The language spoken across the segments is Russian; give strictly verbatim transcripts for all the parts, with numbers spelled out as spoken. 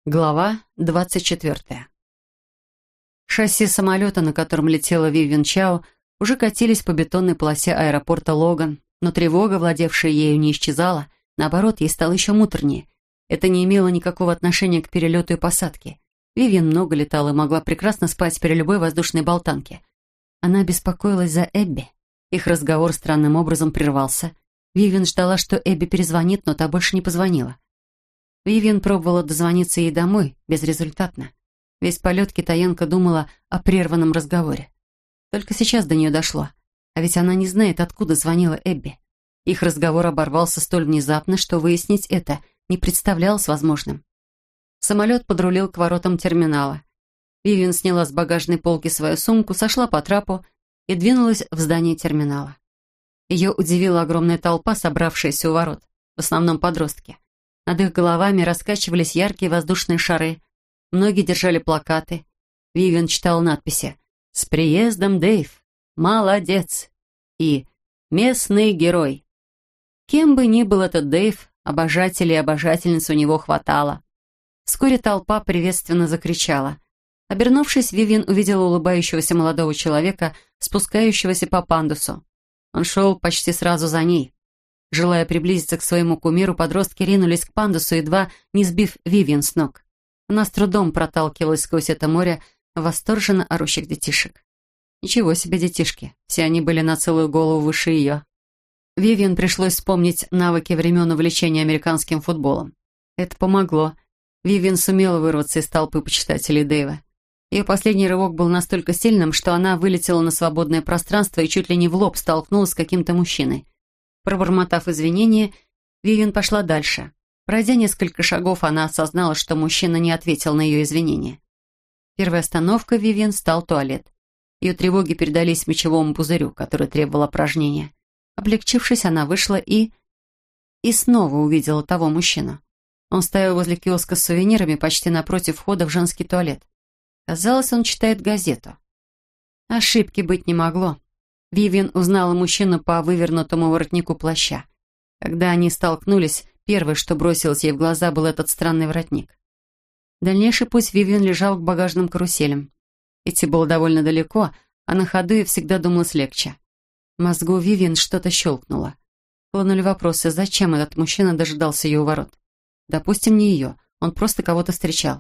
Глава двадцать четвертая. Шасси самолета, на котором летела Вивьен Чао, уже катились по бетонной полосе аэропорта Логан, но тревога, владевшая ею, не исчезала. Наоборот, ей стало еще муторнее. Это не имело никакого отношения к перелету и посадке. Вивьен много летала и могла прекрасно спать при любой воздушной болтанке. Она беспокоилась за Эбби. Их разговор странным образом прервался. Вивьен ждала, что Эбби перезвонит, но та больше не позвонила. Вивьен пробовала дозвониться ей домой, безрезультатно. Весь полет китаянка думала о прерванном разговоре. Только сейчас до нее дошло. А ведь она не знает, откуда звонила Эбби. Их разговор оборвался столь внезапно, что выяснить это не представлялось возможным. Самолет подрулил к воротам терминала. Вивьен сняла с багажной полки свою сумку, сошла по трапу и двинулась в здание терминала. Ее удивила огромная толпа, собравшаяся у ворот, в основном подростки. Над их головами раскачивались яркие воздушные шары. Многие держали плакаты. Вивьен читала надписи «С приездом, Дэйв! Молодец!» и «Местный герой». Кем бы ни был этот Дэйв, обожателей и обожательниц у него хватало. Вскоре толпа приветственно закричала. Обернувшись, Вивьен увидела улыбающегося молодого человека, спускающегося по пандусу. Он шел почти сразу за ней. Желая приблизиться к своему кумиру, подростки ринулись к пандусу, едва не сбив Вивьен с ног. Она с трудом проталкивалась сквозь это море восторженно орущих детишек. Ничего себе детишки, все они были на целую голову выше ее. Вивьен пришлось вспомнить навыки времен увлечения американским футболом. Это помогло. Вивьен сумела вырваться из толпы почитателей Дэйва. Ее последний рывок был настолько сильным, что она вылетела на свободное пространство и чуть ли не в лоб столкнулась с каким-то мужчиной. Пробормотав извинения, Вивьен пошла дальше. Пройдя несколько шагов, она осознала, что мужчина не ответил на ее извинения. Первой остановкой Вивьен стал туалет. Ее тревоги передались мочевому пузырю, который требовал опорожнения. Облегчившись, она вышла и... И снова увидела того мужчину. Он стоял возле киоска с сувенирами почти напротив входа в женский туалет. Казалось, он читает газету. Ошибки быть не могло. Вивьен узнала мужчину по вывернутому воротнику плаща. Когда они столкнулись, первое, что бросилось ей в глаза, был этот странный воротник. Дальнейший путь Вивьен лежал к багажным каруселям. Идти было довольно далеко, а на ходу ей всегда думалось легче. В мозгу Вивьен что-то щелкнуло. Хлынули вопросы, зачем этот мужчина дожидался ее у ворот. Допустим, не ее, он просто кого-то встречал.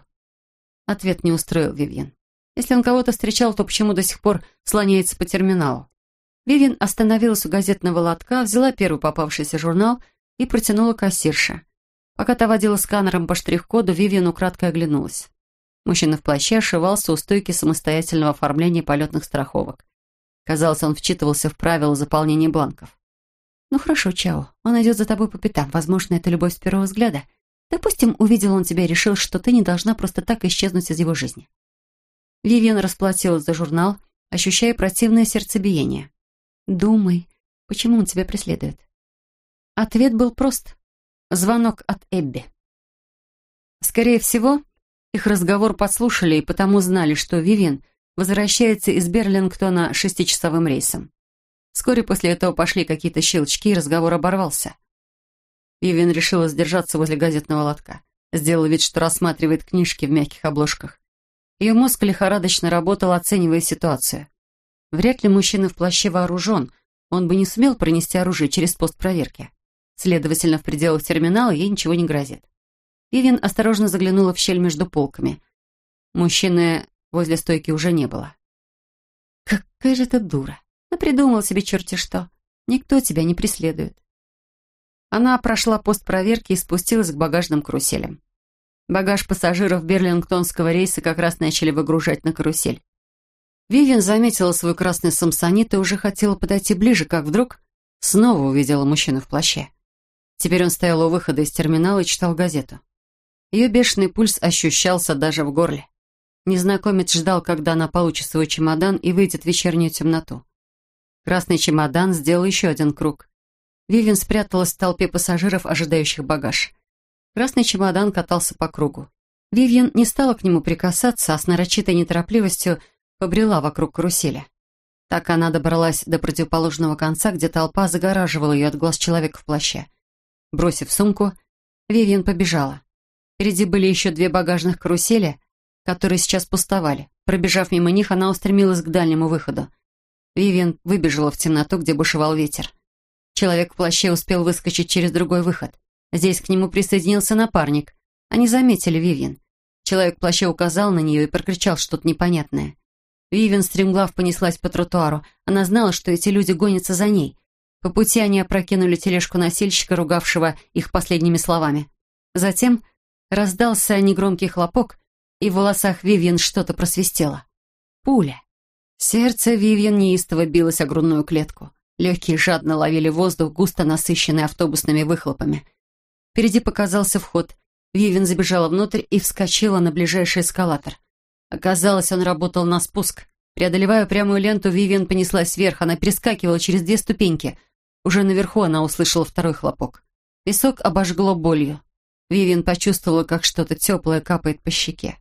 Ответ не устроил Вивьен. Если он кого-то встречал, то почему до сих пор слоняется по терминалу? Вивьен остановилась у газетного лотка, взяла первый попавшийся журнал и протянула кассирше. Пока та водила сканером по штрих-коду, Вивьен украдкой оглянулась. Мужчина в плаще ошивался у стойки самостоятельного оформления полетных страховок. Казалось, он вчитывался в правила заполнения бланков. «Ну хорошо, Чао, он идет за тобой по пятам. Возможно, это любовь с первого взгляда. Допустим, увидел он тебя и решил, что ты не должна просто так исчезнуть из его жизни». Вивьен расплатилась за журнал, ощущая противное сердцебиение. «Думай, почему он тебя преследует?» Ответ был прост. Звонок от Эбби. Скорее всего, их разговор подслушали и потому знали, что Вивьен возвращается из Берлингтона шестичасовым рейсом. Вскоре после этого пошли какие-то щелчки, и разговор оборвался. Вивьен решила сдержаться возле газетного лотка. Сделала вид, что рассматривает книжки в мягких обложках. Ее мозг лихорадочно работал, оценивая ситуацию. Вряд ли мужчина в плаще вооружен, он бы не сумел пронести оружие через пост проверки. Следовательно, в пределах терминала ей ничего не грозит. Вивьен осторожно заглянула в щель между полками. Мужчины возле стойки уже не было. «Какая же ты дура! Напридумала себе черти что! Никто тебя не преследует!» Она прошла пост проверки и спустилась к багажным каруселям. Багаж пассажиров берлингтонского рейса как раз начали выгружать на карусель. Вивьен заметила свой красный самсонит и уже хотела подойти ближе, как вдруг снова увидела мужчину в плаще. Теперь он стоял у выхода из терминала и читал газету. Ее бешеный пульс ощущался даже в горле. Незнакомец ждал, когда она получит свой чемодан и выйдет в вечернюю темноту. Красный чемодан сделал еще один круг. Вивьен спряталась в толпе пассажиров, ожидающих багаж. Красный чемодан катался по кругу. Вивьен не стала к нему прикасаться, а с нарочитой неторопливостью побрела вокруг карусели. Так она добралась до противоположного конца, где толпа загораживала ее от глаз человека в плаще. Бросив сумку, Вивьен побежала. Впереди были еще две багажных карусели, которые сейчас пустовали. Пробежав мимо них, она устремилась к дальнему выходу. Вивиан выбежала в темноту, где бушевал ветер. Человек в плаще успел выскочить через другой выход. Здесь к нему присоединился напарник. Они заметили Вивиан. Человек в плаще указал на нее и прокричал что-то непонятное. Вивиан стремглав понеслась по тротуару. Она знала, что эти люди гонятся за ней. По пути они опрокинули тележку носильщика, ругавшего их последними словами. Затем раздался негромкий хлопок, и в волосах Вивиан что-то просвистело. Пуля. Сердце Вивиан неистово билось о грудную клетку. Легкие жадно ловили воздух, густо насыщенный автобусными выхлопами. Впереди показался вход. Вивиан забежала внутрь и вскочила на ближайший эскалатор. Оказалось, он работал на спуск. Преодолевая прямую ленту, Вивиан понеслась вверх. Она перескакивала через две ступеньки. Уже наверху она услышала второй хлопок. Песок обожгло болью. Вивиан почувствовала, как что-то теплое капает по щеке.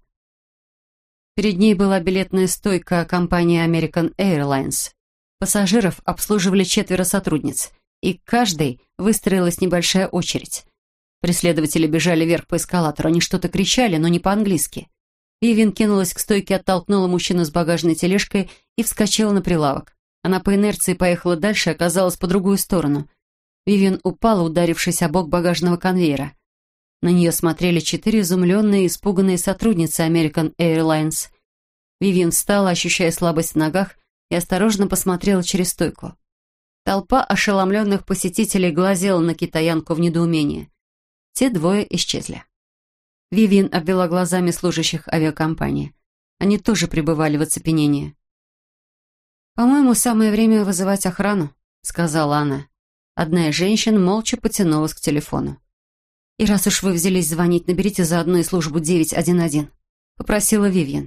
Перед ней была билетная стойка компании American Airlines. Пассажиров обслуживали четверо сотрудниц, и к каждой выстроилась небольшая очередь. Преследователи бежали вверх по эскалатору, они что-то кричали, но не по-английски. Вивиан кинулась к стойке, оттолкнула мужчину с багажной тележкой и вскочила на прилавок. Она по инерции поехала дальше и оказалась по другую сторону. Вивиан упала, ударившись о бок багажного конвейера. На нее смотрели четыре изумленные и испуганные сотрудницы American Airlines. Вивиан встала, ощущая слабость в ногах, и осторожно посмотрела через стойку. Толпа ошеломленных посетителей глазела на китаянку в недоумении. Те двое исчезли. Вивиан обвела глазами служащих авиакомпании. Они тоже пребывали в оцепенении. «По-моему, самое время вызывать охрану», — сказала она. Одна из женщин молча потянулась к телефону. «И раз уж вы взялись звонить, наберите заодно и службу девять один один», — попросила Вивиан.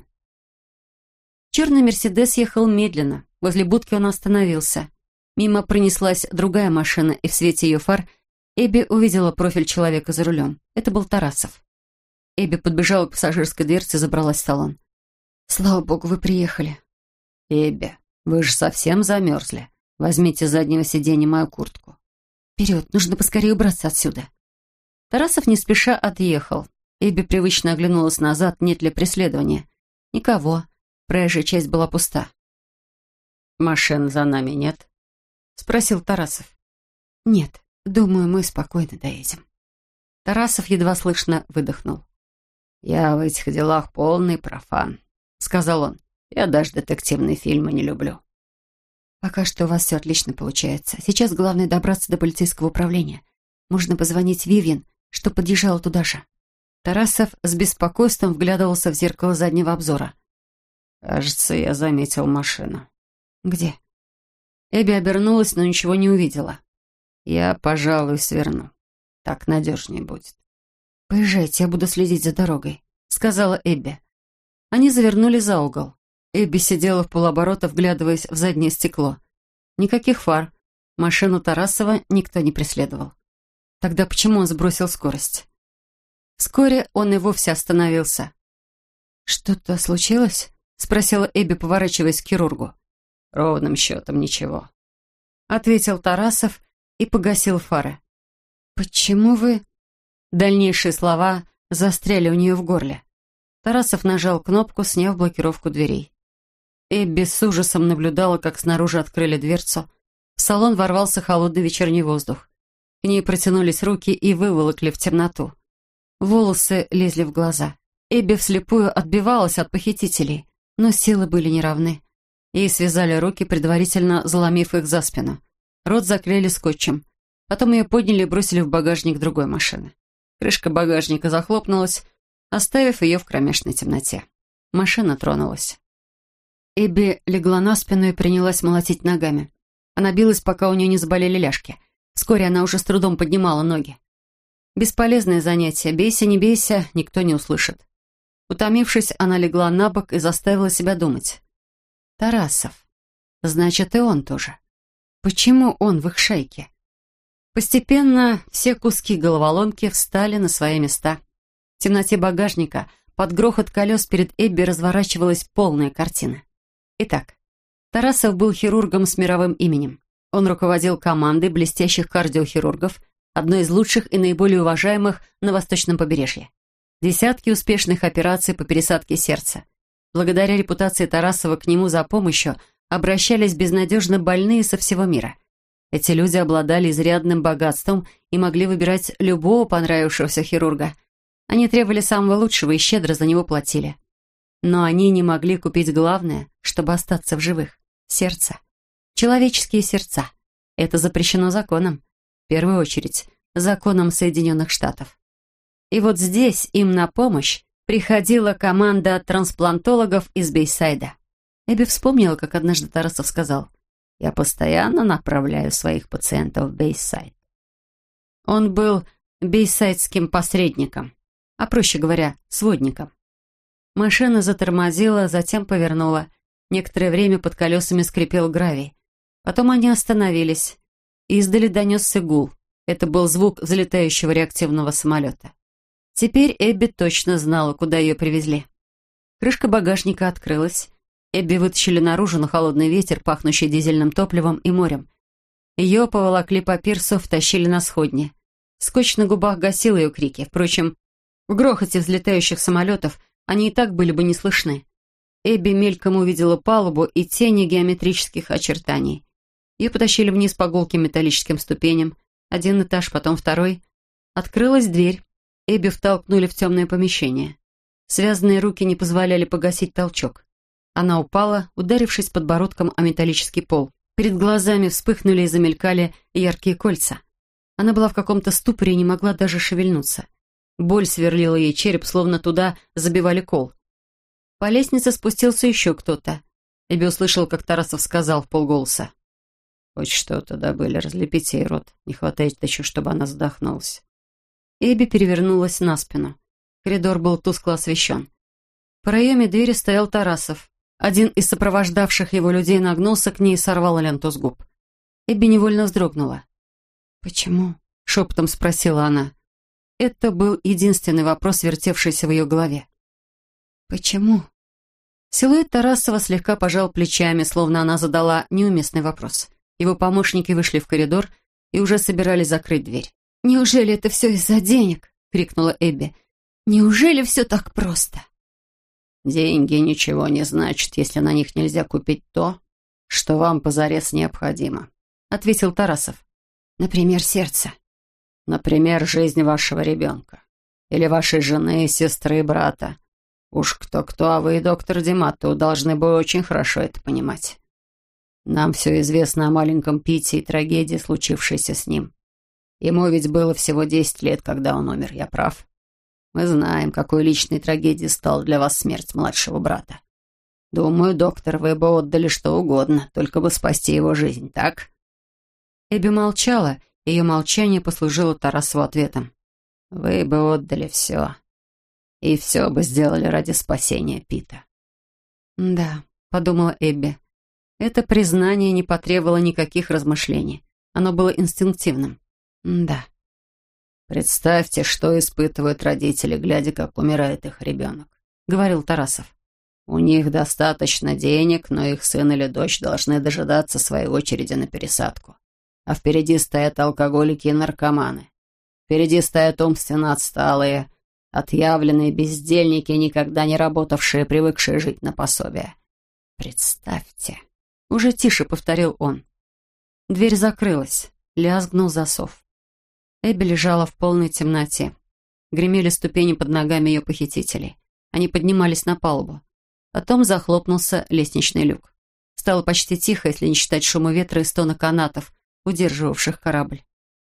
Черный «Мерседес» ехал медленно. Возле будки он остановился. Мимо пронеслась другая машина, и в свете ее фар Эбби увидела профиль человека за рулем. Это был Тарасов. Эбби подбежала к пассажирской дверце и забралась в салон. «Слава богу, вы приехали». «Эбби, вы же совсем замерзли. Возьмите с заднего сиденья мою куртку». «Вперед, нужно поскорее убраться отсюда». Тарасов не спеша отъехал. Эбби привычно оглянулась назад, нет ли преследования. Никого. Проезжая часть была пуста. «Машин за нами нет?» — спросил Тарасов. «Нет, думаю, мы спокойно доедем». Тарасов едва слышно выдохнул. «Я в этих делах полный профан», — сказал он. «Я даже детективные фильмы не люблю». «Пока что у вас все отлично получается. Сейчас главное добраться до полицейского управления. Можно позвонить Вивиан, что подъезжала туда же». Тарасов с беспокойством вглядывался в зеркало заднего обзора. «Кажется, я заметил машину». «Где?» Эбби обернулась, но ничего не увидела. «Я, пожалуй, сверну. Так надежнее будет». «Поезжайте, я буду следить за дорогой», — сказала Эбби. Они завернули за угол. Эбби сидела в полоборота, вглядываясь в заднее стекло. Никаких фар. Машину Тарасова никто не преследовал. Тогда почему он сбросил скорость? Вскоре он и вовсе остановился. «Что-то случилось?» — спросила Эбби, поворачиваясь к хирургу. «Ровным счетом ничего», — ответил Тарасов и погасил фары. «Почему вы...» Дальнейшие слова застряли у нее в горле. Тарасов нажал кнопку, сняв блокировку дверей. Эбби с ужасом наблюдала, как снаружи открыли дверцу. В салон ворвался холодный вечерний воздух. К ней протянулись руки и выволокли в темноту. Волосы лезли в глаза. Эбби вслепую отбивалась от похитителей, но силы были неравны. Ей связали руки, предварительно заломив их за спину. Рот заклеили скотчем. Потом ее подняли и бросили в багажник другой машины. Крышка багажника захлопнулась, оставив ее в кромешной темноте. Машина тронулась. Эбби легла на спину и принялась молотить ногами. Она билась, пока у нее не заболели ляжки. Вскоре она уже с трудом поднимала ноги. Бесполезное занятие. Бейся, не бейся, никто не услышит. Утомившись, она легла на бок и заставила себя думать. Тарасов. Значит, и он тоже. Почему он в их шайке? Постепенно все куски головоломки встали на свои места. В темноте багажника под грохот колес перед Эбби разворачивалась полная картина. Итак, Тарасов был хирургом с мировым именем. Он руководил командой блестящих кардиохирургов, одной из лучших и наиболее уважаемых на Восточном побережье. Десятки успешных операций по пересадке сердца. Благодаря репутации Тарасова к нему за помощью обращались безнадежно больные со всего мира. Эти люди обладали изрядным богатством и могли выбирать любого понравившегося хирурга. Они требовали самого лучшего и щедро за него платили. Но они не могли купить главное, чтобы остаться в живых — сердце. Человеческие сердца. Это запрещено законом. В первую очередь, законом Соединенных Штатов. И вот здесь им на помощь приходила команда трансплантологов из Бейсайда. Эбби вспомнила, как однажды Тарасов сказал: «Я постоянно направляю своих пациентов в Бейсайд». Он был бейсайдским посредником, а, проще говоря, сводником. Машина затормозила, затем повернула. Некоторое время под колесами скрипел гравий. Потом они остановились. Издали донесся гул. Это был звук взлетающего реактивного самолета. Теперь Эбби точно знала, куда ее привезли. Крышка багажника открылась. Эбби вытащили наружу на холодный ветер, пахнущий дизельным топливом и морем. Ее поволокли по пирсу, втащили на сходни. Скотч на губах гасил ее крики. Впрочем, в грохоте взлетающих самолетов они и так были бы не слышны. Эбби мельком увидела палубу и тени геометрических очертаний. Ее потащили вниз по гулким металлическим ступеням. Один этаж, потом второй. Открылась дверь. Эбби втолкнули в темное помещение. Связанные руки не позволяли погасить толчок. Она упала, ударившись подбородком о металлический пол. Перед глазами вспыхнули и замелькали яркие кольца. Она была в каком-то ступоре и не могла даже шевельнуться. Боль сверлила ей череп, словно туда забивали кол. По лестнице спустился еще кто-то. Эбби услышал, как Тарасов сказал вполголоса: «Хоть что-то добыли, разлепите ей рот. Не хватает еще, чтобы она задохнулась». Эбби перевернулась на спину. Коридор был тускло освещен. В проеме двери стоял Тарасов. Один из сопровождавших его людей нагнулся к ней и сорвал ленту с губ. Эбби невольно вздрогнула. «Почему?» — шепотом спросила она. Это был единственный вопрос, вертевшийся в ее голове. «Почему?» Силуэт Тарасова слегка пожал плечами, словно она задала неуместный вопрос. Его помощники вышли в коридор и уже собирались закрыть дверь. «Неужели это все из-за денег?» — крикнула Эбби. «Неужели все так просто?» «Деньги ничего не значат, если на них нельзя купить то, что вам позарез необходимо», — ответил Тарасов. «Например, сердце». «Например, жизнь вашего ребенка. Или вашей жены, сестры, брата. Уж кто-кто, а вы и доктор Дематто должны бы очень хорошо это понимать. Нам все известно о маленьком Пите и трагедии, случившейся с ним. Ему ведь было всего десять лет, когда он умер, я прав? Мы знаем, какой личной трагедией стала для вас смерть младшего брата. Думаю, доктор, вы бы отдали что угодно, только бы спасти его жизнь, так?» Эбби молчала, ее молчание послужило Тарасову ответом. «Вы бы отдали все. И все бы сделали ради спасения Пита». «Да», — подумала Эбби. Это признание не потребовало никаких размышлений. Оно было инстинктивным. «Да». «Представьте, что испытывают родители, глядя, как умирает их ребенок», — говорил Тарасов. «У них достаточно денег, но их сын или дочь должны дожидаться своей очереди на пересадку. А впереди стоят алкоголики и наркоманы. Впереди стоят умственно отсталые, отъявленные бездельники, никогда не работавшие, привыкшие жить на пособие. Представьте». Уже тише повторил он. Дверь закрылась. Лязгнул засов. Эбби лежала в полной темноте. Гремели ступени под ногами ее похитителей. Они поднимались на палубу. Потом захлопнулся лестничный люк. Стало почти тихо, если не считать шума ветра и стона канатов, удерживавших корабль.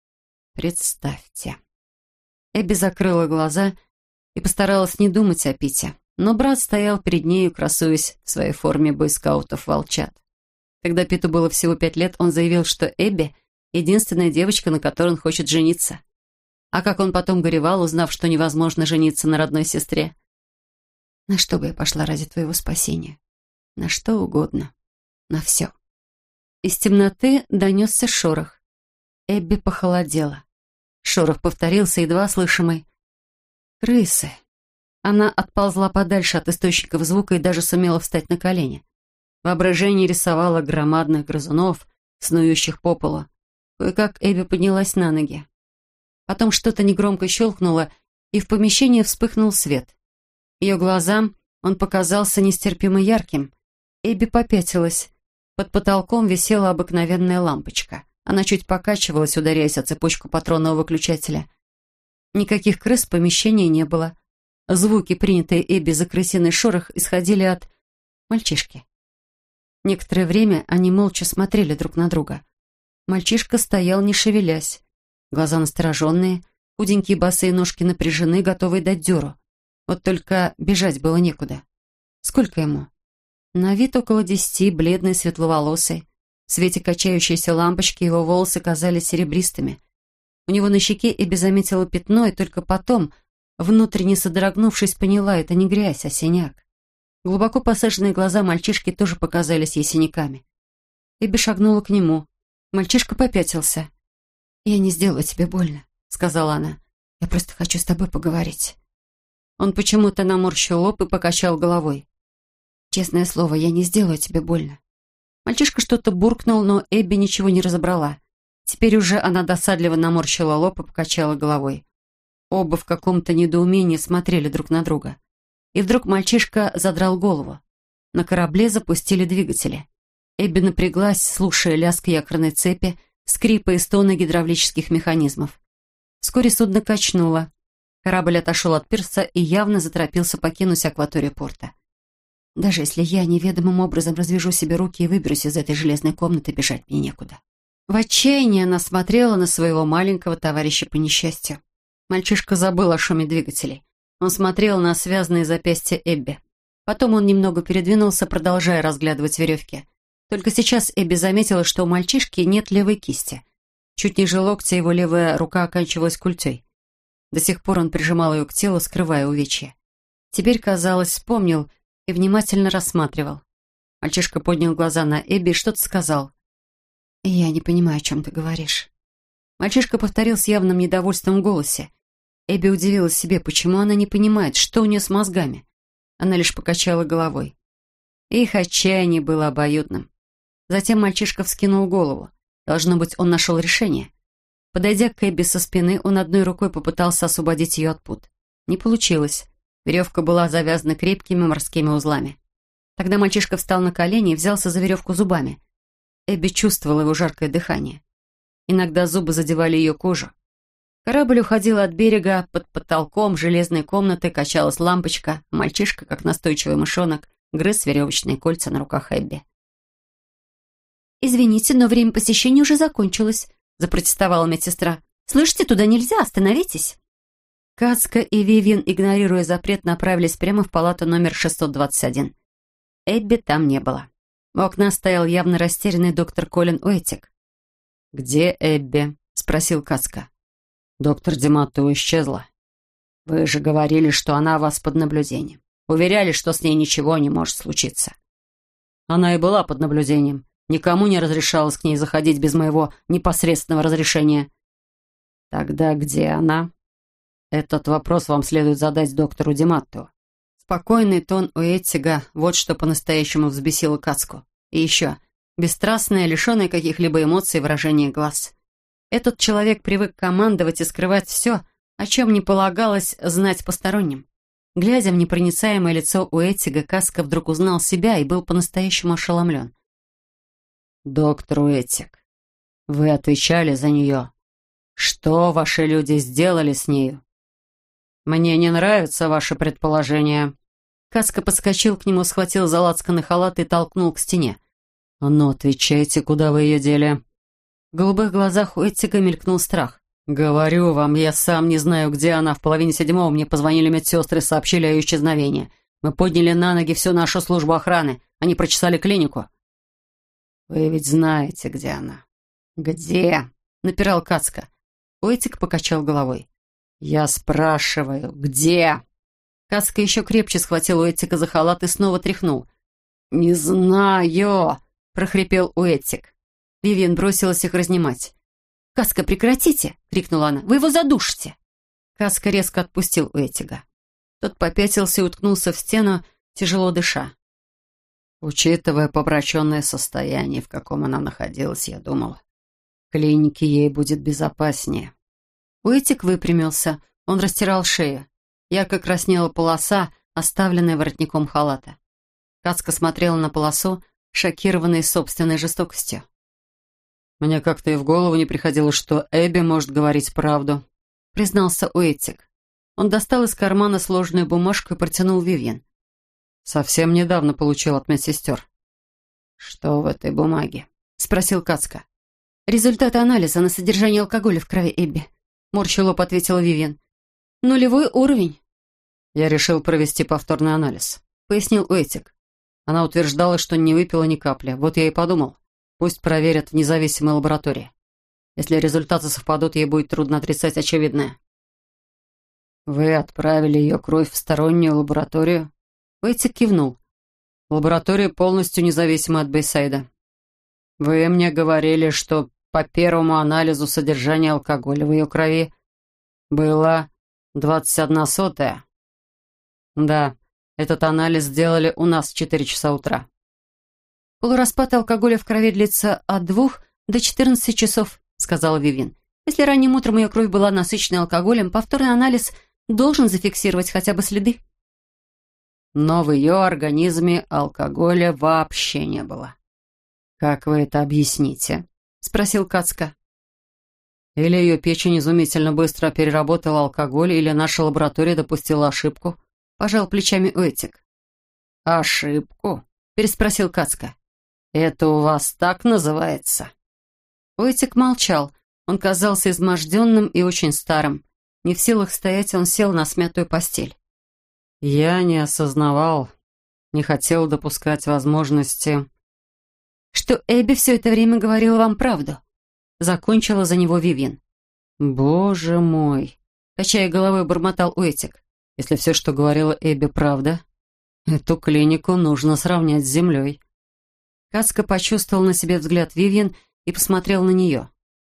Представьте. Эбби закрыла глаза и постаралась не думать о Пите. Но брат стоял перед нею, красуясь в своей форме бойскаутов-волчат. Когда Питу было всего пять лет, он заявил, что Эбби — единственная девочка, на которой он хочет жениться. А как он потом горевал, узнав, что невозможно жениться на родной сестре. «На что бы я пошла ради твоего спасения? На что угодно. На все». Из темноты донесся шорох. Эбби похолодела. Шорох повторился, едва слышимый. «Крысы». Она отползла подальше от источников звука и даже сумела встать на колени. Воображение рисовало громадных грызунов, снующих по полу. Кое-как Эбби поднялась на ноги. Потом что-то негромко щелкнуло, и в помещении вспыхнул свет. Ее глазам он показался нестерпимо ярким. Эбби попятилась. Под потолком висела обыкновенная лампочка. Она чуть покачивалась, ударяясь о цепочку патронного выключателя. Никаких крыс в помещении не было. Звуки, принятые Эбби за крысиный шорох, исходили от мальчишки. Некоторое время они молча смотрели друг на друга. Мальчишка стоял, не шевелясь. Глаза настороженные, худенькие босые ножки напряжены, готовые дать дёру. Вот только бежать было некуда. Сколько ему? На вид около десяти, бледный, светловолосый. В свете качающейся лампочки его волосы казались серебристыми. У него на щеке Эбби заметила пятно, и только потом, внутренне содрогнувшись, поняла, это не грязь, а синяк. Глубоко посаженные глаза мальчишки тоже показались ей синяками. Эбби шагнула к нему. Мальчишка попятился. «Я не сделаю тебе больно», — сказала она. «Я просто хочу с тобой поговорить». Он почему-то наморщил лоб и покачал головой. «Честное слово, я не сделаю тебе больно». Мальчишка что-то буркнул, но Эбби ничего не разобрала. Теперь уже она досадливо наморщила лоб и покачала головой. Оба в каком-то недоумении смотрели друг на друга. И вдруг мальчишка задрал голову. На корабле запустили двигатели. Эбби напряглась, слушая лязг якорной цепи, скрипы и стоны гидравлических механизмов. Вскоре судно качнуло. Корабль отошел от пирса и явно заторопился покинуть акваторию порта. Даже если я неведомым образом развяжу себе руки и выберусь из этой железной комнаты, бежать мне некуда. В отчаянии она смотрела на своего маленького товарища по несчастью. Мальчишка забыл о шуме двигателей. Он смотрел на связанные запястья Эбби. Потом он немного передвинулся, продолжая разглядывать веревки. Только сейчас Эбби заметила, что у мальчишки нет левой кисти. Чуть ниже локтя его левая рука оканчивалась культей. До сих пор он прижимал ее к телу, скрывая увечья. Теперь, казалось, вспомнил и внимательно рассматривал. Мальчишка поднял глаза на Эбби и что-то сказал. «Я не понимаю, о чем ты говоришь». Мальчишка повторил с явным недовольством в голосе. Эбби удивилась себе, почему она не понимает, что у нее с мозгами. Она лишь покачала головой. Их отчаяние было обоюдным. Затем мальчишка вскинул голову. Должно быть, он нашел решение. Подойдя к Эбби со спины, он одной рукой попытался освободить ее от пут. Не получилось. Веревка была завязана крепкими морскими узлами. Тогда мальчишка встал на колени и взялся за веревку зубами. Эбби чувствовала его жаркое дыхание. Иногда зубы задевали ее кожу. Корабль уходил от берега, под потолком железной комнаты качалась лампочка, а мальчишка, как настойчивый мышонок, грыз веревочные кольца на руках Эбби. «Извините, но время посещения уже закончилось», — запротестовала медсестра. «Слышите, туда нельзя, остановитесь». Кацка и Вивьен, игнорируя запрет, направились прямо в палату номер шестьсот двадцать один. Эбби там не было. У окна стоял явно растерянный доктор Колин Уэттик. «Где Эбби?» — спросил Кацка. «Доктор Дематто исчезла. Вы же говорили, что она у вас под наблюдением. Уверяли, что с ней ничего не может случиться». «Она и была под наблюдением. Никому не разрешалось к ней заходить без моего непосредственного разрешения». «Тогда где она?» «Этот вопрос вам следует задать доктору Дематто». Спокойный тон Уэттига, вот что по-настоящему взбесило Кацку. И еще, бесстрастное, лишенное каких-либо эмоций выражение глаз. Этот человек привык командовать и скрывать все, о чем не полагалось знать посторонним. Глядя в непроницаемое лицо Уэттига, Кацка вдруг узнал себя и был по-настоящему ошеломлен. «Доктор Уэттиг, вы отвечали за нее. Что ваши люди сделали с нею?» «Мне не нравится ваше предположение». Кацка подскочил к нему, схватил за лацканы халат и толкнул к стене. «Ну, отвечайте, куда вы ее дели?» В голубых глазах Уэттига мелькнул страх. «Говорю вам, я сам не знаю, где она. В половине седьмого мне позвонили медсестры, сообщили о ее исчезновении. Мы подняли на ноги всю нашу службу охраны. Они прочесали клинику». «Вы ведь знаете, где она?» «Где?» — напирал Кацка. Уэттиг покачал головой. «Я спрашиваю, где?» Кацка еще крепче схватил Уэттига за халат и снова тряхнул. «Не знаю!» — прохрипел Уэттиг. Вивьен бросилась их разнимать. «Кацка, прекратите!» — крикнула она. «Вы его задушите!» Кацка резко отпустил Уэттига. Тот попятился и уткнулся в стену, тяжело дыша. Учитывая помраченное состояние, в каком она находилась, я думал, в клинике ей будет безопаснее. Уэттиг выпрямился. Он растирал шею. Ярко краснела полоса, оставленная воротником халата. Кацка смотрела на полосу, шокированная собственной жестокостью. «Мне как-то и в голову не приходило, что Эбби может говорить правду», — признался Уэйтик. Он достал из кармана сложенную бумажку и протянул Вивьен. «Совсем недавно получил от медсестер». «Что в этой бумаге?» — спросил Кацка. «Результаты анализа на содержание алкоголя в крови Эбби», — морща лоб ответила Вивьен. «Нулевой уровень». «Я решил провести повторный анализ», — пояснил Уэйтик. Она утверждала, что не выпила ни капли. Вот я и подумал. Пусть проверят в независимой лаборатории. Если результаты совпадут, ей будет трудно отрицать очевидное. «Вы отправили ее кровь в стороннюю лабораторию?» Уэйтик кивнул. «Лаборатория полностью независима от Бейсайда. Вы мне говорили, что по первому анализу содержание алкоголя в ее крови было двадцать одна сотая. Да, этот анализ сделали у нас в четыре часа утра». «Полураспад алкоголя в крови длится от двух до четырнадцати часов», — сказала Вивьен. «Если ранним утром ее кровь была насыщена алкоголем, повторный анализ должен зафиксировать хотя бы следы». Но в ее организме алкоголя вообще не было. «Как вы это объясните?» — спросил Кацка. «Или ее печень изумительно быстро переработала алкоголь, или наша лаборатория допустила ошибку», — пожал плечами Уэйтик. «Ошибку?» — переспросил Кацка. «Это у вас так называется?» Уэйтик молчал. Он казался изможденным и очень старым. Не в силах стоять, он сел на смятую постель. «Я не осознавал, не хотел допускать возможности...» «Что Эбби все это время говорила вам правду?» Закончила за него Вивьен. «Боже мой!» Качая головой, бормотал Уэйтик. «Если все, что говорила Эбби, правда, эту клинику нужно сравнять с землей». Кацка почувствовал на себе взгляд Вивьен и посмотрел на нее.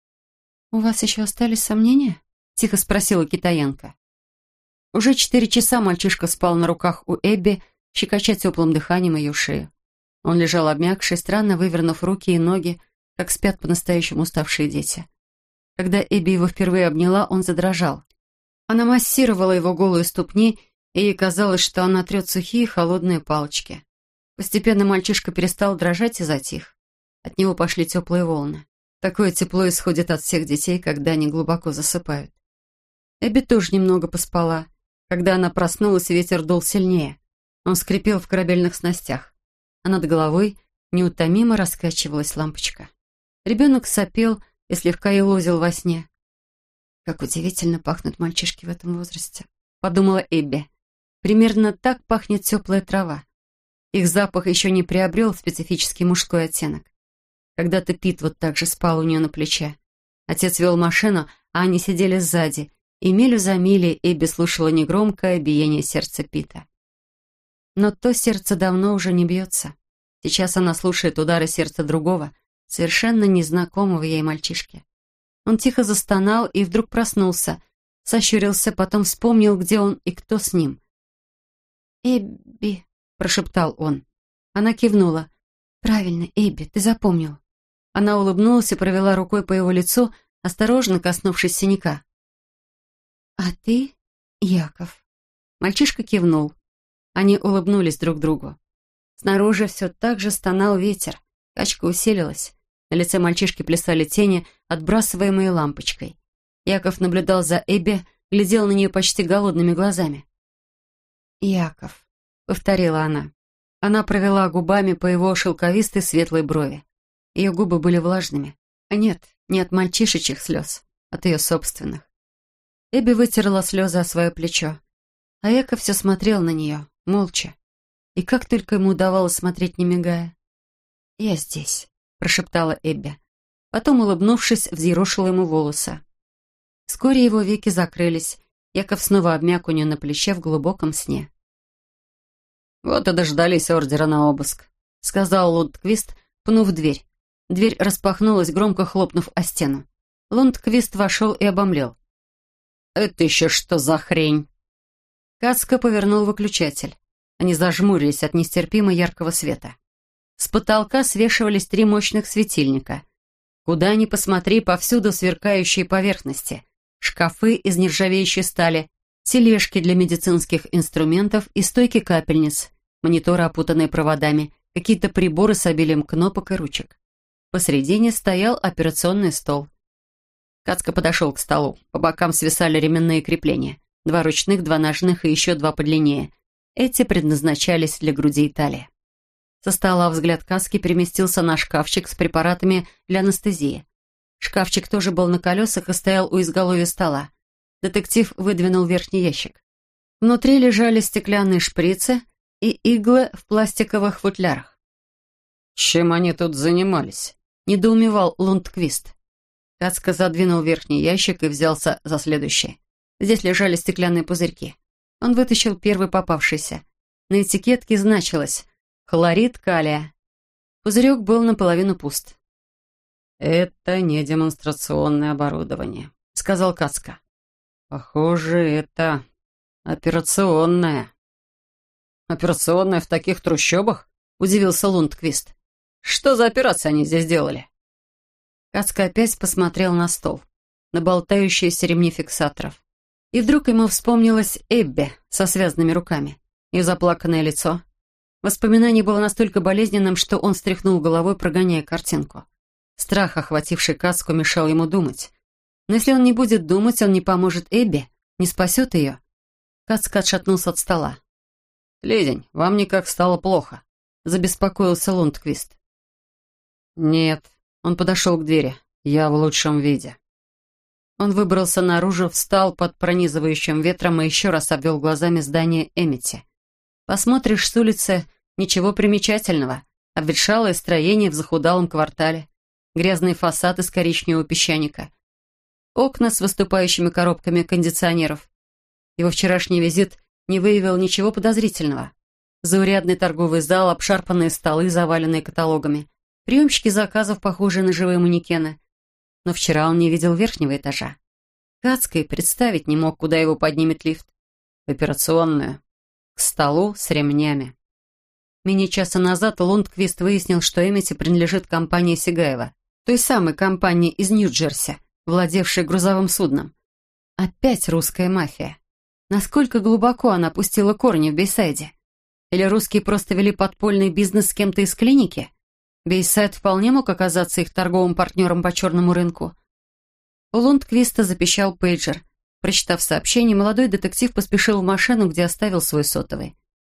«У вас еще остались сомнения?» — тихо спросила китаянка. Уже четыре часа мальчишка спал на руках у Эбби, щекоча теплым дыханием ее шею. Он лежал обмякший, странно вывернув руки и ноги, как спят по-настоящему уставшие дети. Когда Эбби его впервые обняла, он задрожал. Она массировала его голые ступни, и ей казалось, что она трет сухие холодные палочки. Постепенно мальчишка перестал дрожать и затих. От него пошли теплые волны. Такое тепло исходит от всех детей, когда они глубоко засыпают. Эбби тоже немного поспала. Когда она проснулась, ветер дул сильнее. Он скрипел в корабельных снастях. А над головой неутомимо раскачивалась лампочка. Ребенок сопел и слегка елозил во сне. «Как удивительно пахнут мальчишки в этом возрасте», — подумала Эбби. «Примерно так пахнет теплая трава. Их запах еще не приобрел специфический мужской оттенок. Когда-то Пит вот так же спал у нее на плече. Отец вел машину, а они сидели сзади, и милю за милей Эбби слушала негромкое биение сердца Пита. Но то сердце давно уже не бьется. Сейчас она слушает удары сердца другого, совершенно незнакомого ей мальчишки. Он тихо застонал и вдруг проснулся, сощурился, потом вспомнил, где он и кто с ним. «Эбби», — прошептал он. Она кивнула. «Правильно, Эбби, ты запомнил». Она улыбнулась и провела рукой по его лицу, осторожно коснувшись синяка. «А ты, Яков?» Мальчишка кивнул. Они улыбнулись друг другу. Снаружи все так же стонал ветер. Качка усилилась. На лице мальчишки плясали тени, отбрасываемые лампочкой. Яков наблюдал за Эбби, глядел на нее почти голодными глазами. «Яков», — повторила она. Она провела губами по его шелковистой светлой брови. Ее губы были влажными. А нет, не от мальчишечьих слез, от ее собственных. Эбби вытерла слезы о свое плечо. А Яков все смотрел на нее, молча. И как только ему удавалось смотреть, не мигая. «Я здесь», — прошептала Эбби. Потом, улыбнувшись, взъерошила ему волосы. Вскоре его веки закрылись. Яков снова обмяк у нее на плече в глубоком сне. «Вот и дождались ордера на обыск», — сказал Лундквист, пнув дверь. Дверь распахнулась, громко хлопнув о стену. Лундквист вошел и обомлел. «Это еще что за хрень?» Кацка повернул выключатель. Они зажмурились от нестерпимо яркого света. С потолка свешивались три мощных светильника. Куда ни посмотри, повсюду сверкающие поверхности. Шкафы из нержавеющей стали, тележки для медицинских инструментов и стойки капельниц, мониторы, опутанные проводами, какие-то приборы с обилием кнопок и ручек. Посредине стоял операционный стол. Кацка подошел к столу. По бокам свисали ременные крепления. Два ручных, два ножных и еще два подлиннее. Эти предназначались для груди и талии. Со стола взгляд Кацки переместился на шкафчик с препаратами для анестезии. Шкафчик тоже был на колесах и стоял у изголовья стола. Детектив выдвинул верхний ящик. Внутри лежали стеклянные шприцы и иглы в пластиковых футлярах. «Чем они тут занимались?» — недоумевал Лундквист. Кацка задвинул верхний ящик и взялся за следующий. Здесь лежали стеклянные пузырьки. Он вытащил первый попавшийся. На этикетке значилось «хлорид калия». Пузырек был наполовину пуст. «Это не демонстрационное оборудование», — сказал Кацка. «Похоже, это операционное». «Операционное в таких трущобах?» — удивился Лундквист. «Что за операции они здесь делали?» Кацка опять посмотрел на стол, на болтающиеся ремни фиксаторов. И вдруг ему вспомнилась Эбби со связанными руками, ее заплаканное лицо. Воспоминание было настолько болезненным, что он встряхнул головой, прогоняя картинку. Страх, охвативший Кацку, мешал ему думать. Но если он не будет думать, он не поможет Эбби, не спасет ее. Кацка отшатнулся от стола. «Ледень, вам никак стало плохо?» — забеспокоился Лундквист. «Нет», — он подошел к двери, — «я в лучшем виде». Он выбрался наружу, встал под пронизывающим ветром и еще раз обвел глазами здание Эмити. Посмотришь с улицы, ничего примечательного. Обветшалое строение в захудалом квартале, грязный фасад из коричневого песчаника, окна с выступающими коробками кондиционеров. Его вчерашний визит не выявил ничего подозрительного. Заурядный торговый зал, обшарпанные столы, заваленные каталогами, приемщики заказов, похожие на живые манекены. Но вчера он не видел верхнего этажа. Кацка и представить не мог, куда его поднимет лифт. В операционную. К столу с ремнями. Менее часа назад Лундквист выяснил, что Эмити принадлежит компании Сигаева, той самой компании из Нью-Джерси, владевшей грузовым судном. Опять русская мафия. Насколько глубоко она пустила корни в Бейсайде? Или русские просто вели подпольный бизнес с кем-то из клиники? Бейсайд вполне мог оказаться их торговым партнером по черному рынку. У Лундквиста запищал пейджер. Прочитав сообщение, молодой детектив поспешил в машину, где оставил свой сотовый.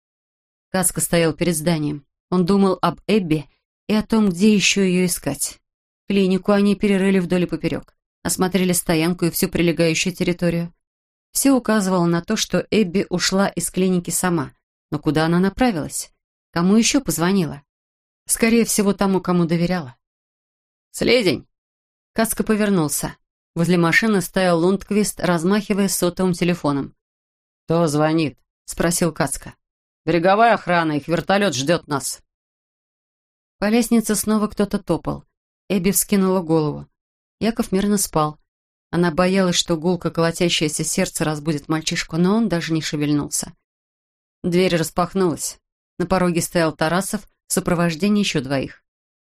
Кацка стоял перед зданием. Он думал об Эбби и о том, где еще ее искать. Клинику они перерыли вдоль и поперек, осмотрели стоянку и всю прилегающую территорию. Все указывало на то, что Эбби ушла из клиники сама. Но куда она направилась? Кому еще позвонила? Скорее всего, тому, кому доверяла. «Следень!» Кацка повернулся. Возле машины стоял Лундквист, размахивая сотовым телефоном. «Кто звонит?» — спросил Кацка. «Береговая охрана, их вертолет ждет нас». По лестнице снова кто-то топал. Эбби вскинула голову. Яков мирно спал. Она боялась, что гулко колотящееся сердце разбудит мальчишку, но он даже не шевельнулся. Дверь распахнулась. На пороге стоял Тарасов в сопровождении еще двоих.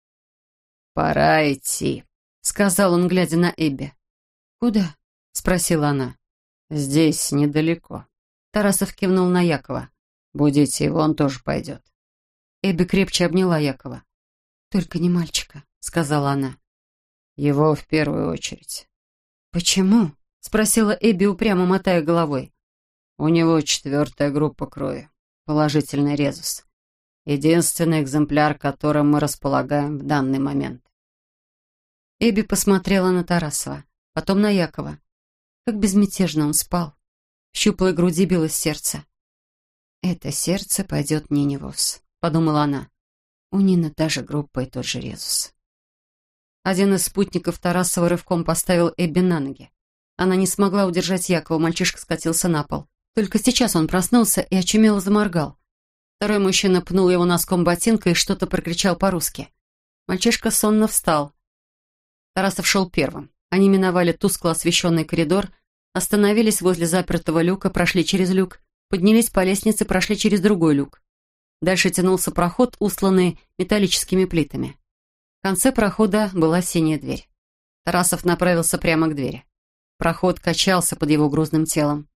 «Пора идти», — сказал он, глядя на Эбби. «Куда?» — спросила она. «Здесь недалеко». Тарасов кивнул на Якова. «Будите его, он тоже пойдет». Эбби крепче обняла Якова. «Только не мальчика», — сказала она. «Его в первую очередь». «Почему?» — спросила Эбби, упрямо мотая головой. «У него четвертая группа крови, положительный резус. Единственный экземпляр, которым мы располагаем в данный момент». Эбби посмотрела на Тарасова, потом на Якова. Как безмятежно он спал. В щуплой груди билось сердце. «Это сердце пойдет Нине Вовс», — подумала она. «У Нины та же группа и тот же резус». Один из спутников Тарасова рывком поставил Эбби на ноги. Она не смогла удержать Якова, мальчишка скатился на пол. Только сейчас он проснулся и очумело заморгал. Второй мужчина пнул его носком ботинка и что-то прокричал по-русски. Мальчишка сонно встал. Тарасов шел первым. Они миновали тускло освещенный коридор, остановились возле запертого люка, прошли через люк, поднялись по лестнице, прошли через другой люк. Дальше тянулся проход, устланный металлическими плитами. В конце прохода была синяя дверь. Тарасов направился прямо к двери. Проход качался под его грузным телом.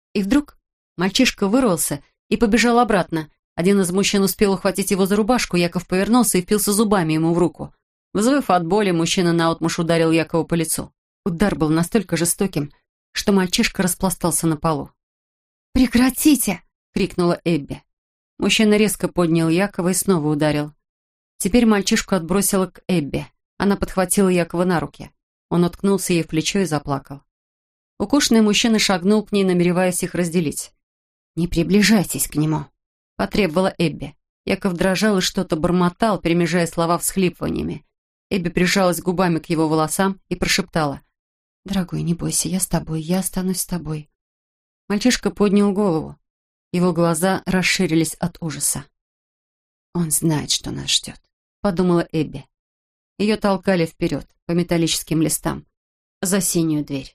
И вдруг мальчишка вырвался и побежал обратно. Один из мужчин успел ухватить его за рубашку, Яков повернулся и впился зубами ему в руку. Взвыв от боли, мужчина наотмашь ударил Якова по лицу. Удар был настолько жестоким, что мальчишка распластался на полу. «Прекратите!» — крикнула Эбби. Мужчина резко поднял Якова и снова ударил. Теперь мальчишку отбросило к Эбби. Она подхватила Якова на руки. Он уткнулся ей в плечо и заплакал. Укушенный мужчина шагнул к ней, намереваясь их разделить. «Не приближайтесь к нему», — потребовала Эбби. Яков дрожал и что-то бормотал, перемежая слова всхлипываниями. Эбби прижалась губами к его волосам и прошептала: «Дорогой, не бойся, я с тобой, я останусь с тобой». Мальчишка поднял голову. Его глаза расширились от ужаса. «Он знает, что нас ждет», — подумала Эбби. Ее толкали вперед, по металлическим листам, за синюю дверь.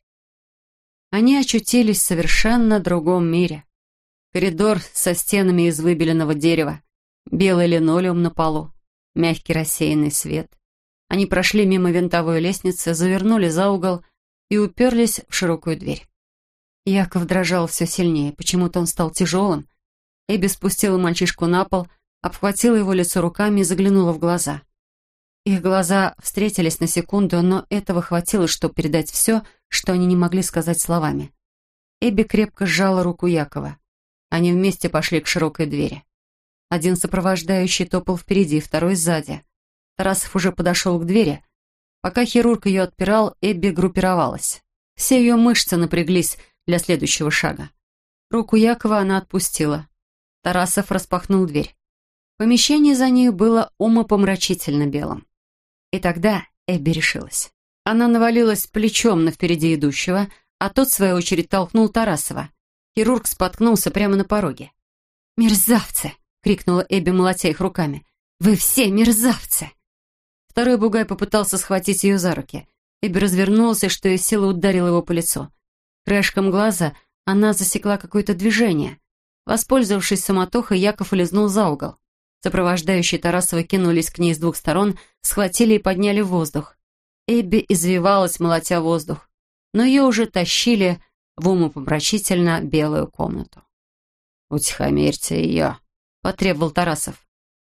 Они очутились в совершенно другом мире. Коридор со стенами из выбеленного дерева, белый линолеум на полу, мягкий рассеянный свет. Они прошли мимо винтовой лестницы, завернули за угол и уперлись в широкую дверь. Яков дрожал все сильнее, почему-то он стал тяжелым. Эбби спустила мальчишку на пол, обхватила его лицо руками и заглянула в глаза. Их глаза встретились на секунду, но этого хватило, чтобы передать все, что они не могли сказать словами. Эбби крепко сжала руку Якова. Они вместе пошли к широкой двери. Один сопровождающий топал впереди, второй сзади. Тарасов уже подошел к двери. Пока хирург ее отпирал, Эбби группировалась. Все ее мышцы напряглись для следующего шага. Руку Якова она отпустила. Тарасов распахнул дверь. Помещение за нею было умопомрачительно белым. И тогда Эбби решилась. Она навалилась плечом на впереди идущего, а тот, в свою очередь, толкнул Тарасова. Хирург споткнулся прямо на пороге. «Мерзавцы!» — крикнула Эбби, молотя их руками. «Вы все мерзавцы!» Второй бугай попытался схватить ее за руки. Эбби развернулась и, что из силы, ударила его по лицу. Краешком глаза она засекла какое-то движение. Воспользовавшись суматохой, Яков улизнул за угол. Сопровождающие Тарасова кинулись к ней с двух сторон, схватили и подняли в воздух. Эбби извивалась, молотя воздух, но ее уже тащили в умопомрачительно белую комнату. «Утихомирьте ее», — потребовал Тарасов.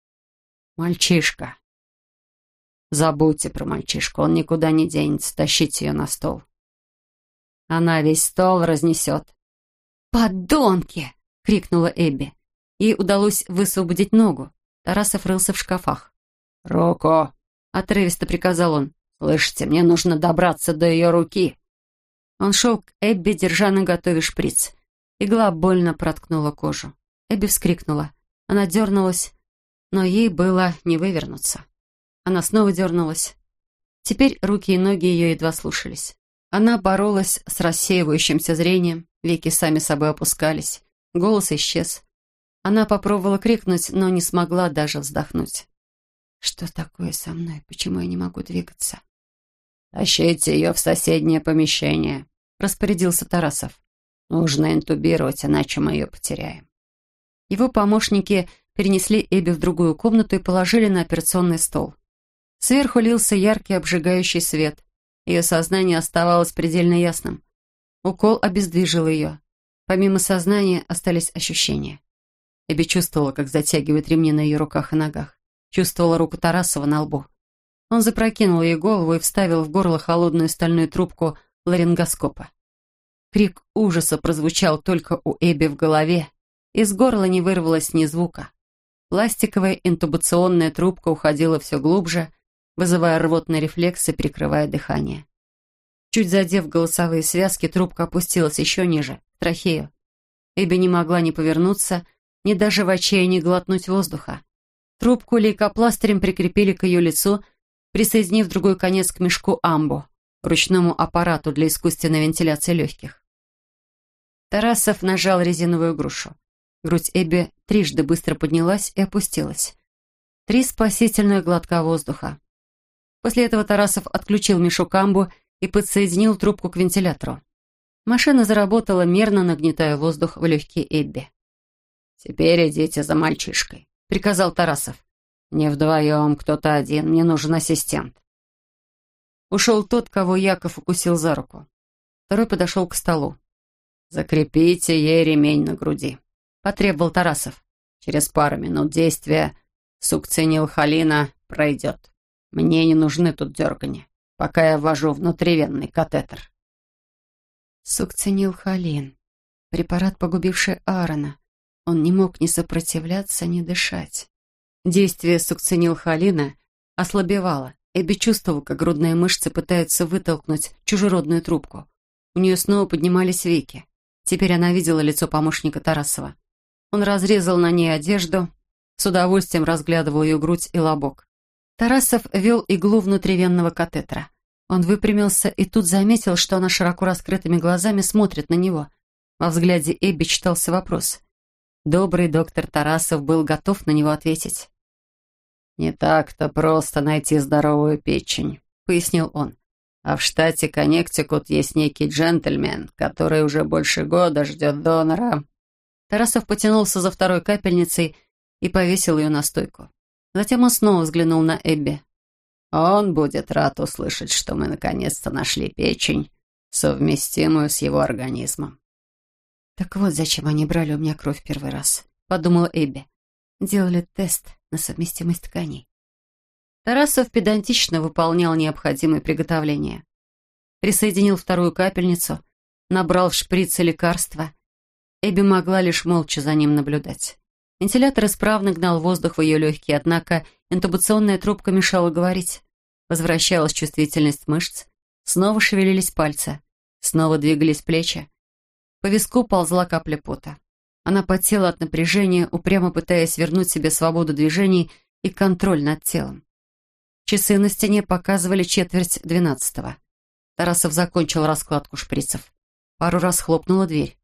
«Мальчишка». «Забудьте про мальчишку, он никуда не денется, тащите ее на стол». «Она весь стол разнесет». «Подонки!» — крикнула Эбби. Ей удалось высвободить ногу. Тарасов рылся в шкафах. «Руку!» — отрывисто приказал он. «Слышите, мне нужно добраться до ее руки». Он шел к Эбби, держа наготове шприц. Игла больно проткнула кожу. Эбби вскрикнула. Она дернулась, но ей было не вывернуться. Она снова дернулась. Теперь руки и ноги ее едва слушались. Она боролась с рассеивающимся зрением, веки сами собой опускались, голос исчез. Она попробовала крикнуть, но не смогла даже вздохнуть. «Что такое со мной? Почему я не могу двигаться?» «Тащите ее в соседнее помещение», — распорядился Тарасов. «Нужно интубировать, иначе мы ее потеряем». Его помощники перенесли Эбби в другую комнату и положили на операционный стол. Сверху лился яркий обжигающий свет. Ее сознание оставалось предельно ясным. Укол обездвижил ее. Помимо сознания остались ощущения. Эбби чувствовала, как затягивают ремни на ее руках и ногах. Чувствовала руку Тарасова на лбу. Он запрокинул ей голову и вставил в горло холодную стальную трубку ларингоскопа. Крик ужаса прозвучал только у Эбби в голове. Из горла не вырвалось ни звука. Пластиковая интубационная трубка уходила все глубже, вызывая рвотные рефлексы, прикрывая дыхание. Чуть задев голосовые связки, трубка опустилась еще ниже, в трахею. Эбби не могла ни повернуться, ни даже в отчаянии глотнуть воздуха. Трубку лейкопластырем прикрепили к ее лицу, присоединив другой конец к мешку амбу, ручному аппарату для искусственной вентиляции легких. Тарасов нажал резиновую грушу. Грудь Эбби трижды быстро поднялась и опустилась. Три спасительных глотка воздуха. После этого Тарасов отключил мешок амбу и подсоединил трубку к вентилятору. Машина заработала, мерно нагнетая воздух в легкие Эбби. «Теперь идите за мальчишкой», — приказал Тарасов. «Не вдвоем, кто-то один, мне нужен ассистент». Ушел тот, кого Яков укусил за руку. Второй подошел к столу. «Закрепите ей ремень на груди», — потребовал Тарасов. «Через пару минут действия сукцинилхолина пройдет. Мне не нужны тут дергания, пока я ввожу внутривенный катетер». Сукцинилхолин. Препарат, погубивший Аарона. Он не мог ни сопротивляться, ни дышать. Действие сукцинилхолина ослабевало. Эбби чувствовала, как грудные мышцы пытаются вытолкнуть чужеродную трубку. У нее снова поднимались веки. Теперь она видела лицо помощника Тарасова. Он разрезал на ней одежду, с удовольствием разглядывал ее грудь и лобок. Тарасов ввел иглу внутривенного катетера. Он выпрямился и тут заметил, что она широко раскрытыми глазами смотрит на него. Во взгляде Эбби читался вопрос. Добрый доктор Тарасов был готов на него ответить. «Не так-то просто найти здоровую печень», — пояснил он. «А в штате Коннектикут есть некий джентльмен, который уже больше года ждет донора». Тарасов потянулся за второй капельницей и повесил ее на стойку. Затем он снова взглянул на Эбби. «Он будет рад услышать, что мы наконец-то нашли печень, совместимую с его организмом». «Так вот, зачем они брали у меня кровь первый раз», — подумала Эбби. «Делали тест на совместимость тканей». Тарасов педантично выполнял необходимые приготовления. Присоединил вторую капельницу, набрал в шприцы лекарства. Эбби могла лишь молча за ним наблюдать. Вентилятор исправно гнал воздух в ее легкие, однако интубационная трубка мешала говорить. Возвращалась чувствительность мышц, снова шевелились пальцы, снова двигались плечи. По виску ползла капля пота. Она потела от напряжения, упрямо пытаясь вернуть себе свободу движений и контроль над телом. Часы на стене показывали четверть двенадцатого. Тарасов закончил раскладку шприцев. Пару раз хлопнула дверь.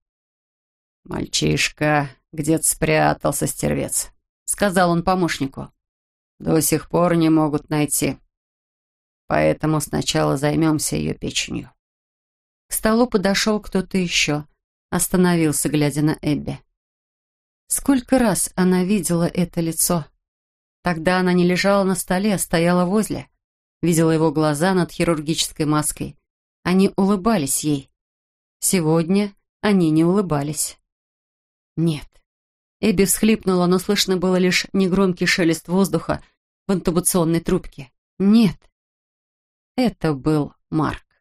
«Мальчишка где-то спрятался, стервец», — сказал он помощнику. «До сих пор не могут найти. Поэтому сначала займемся ее печенью». К столу подошел кто-то еще. Остановился, глядя на Эбби. Сколько раз она видела это лицо. Тогда она не лежала на столе, а стояла возле. Видела его глаза над хирургической маской. Они улыбались ей. Сегодня они не улыбались. Нет. Эбби всхлипнула, но слышно было лишь негромкий шелест воздуха в интубационной трубке. Нет. Это был Марк.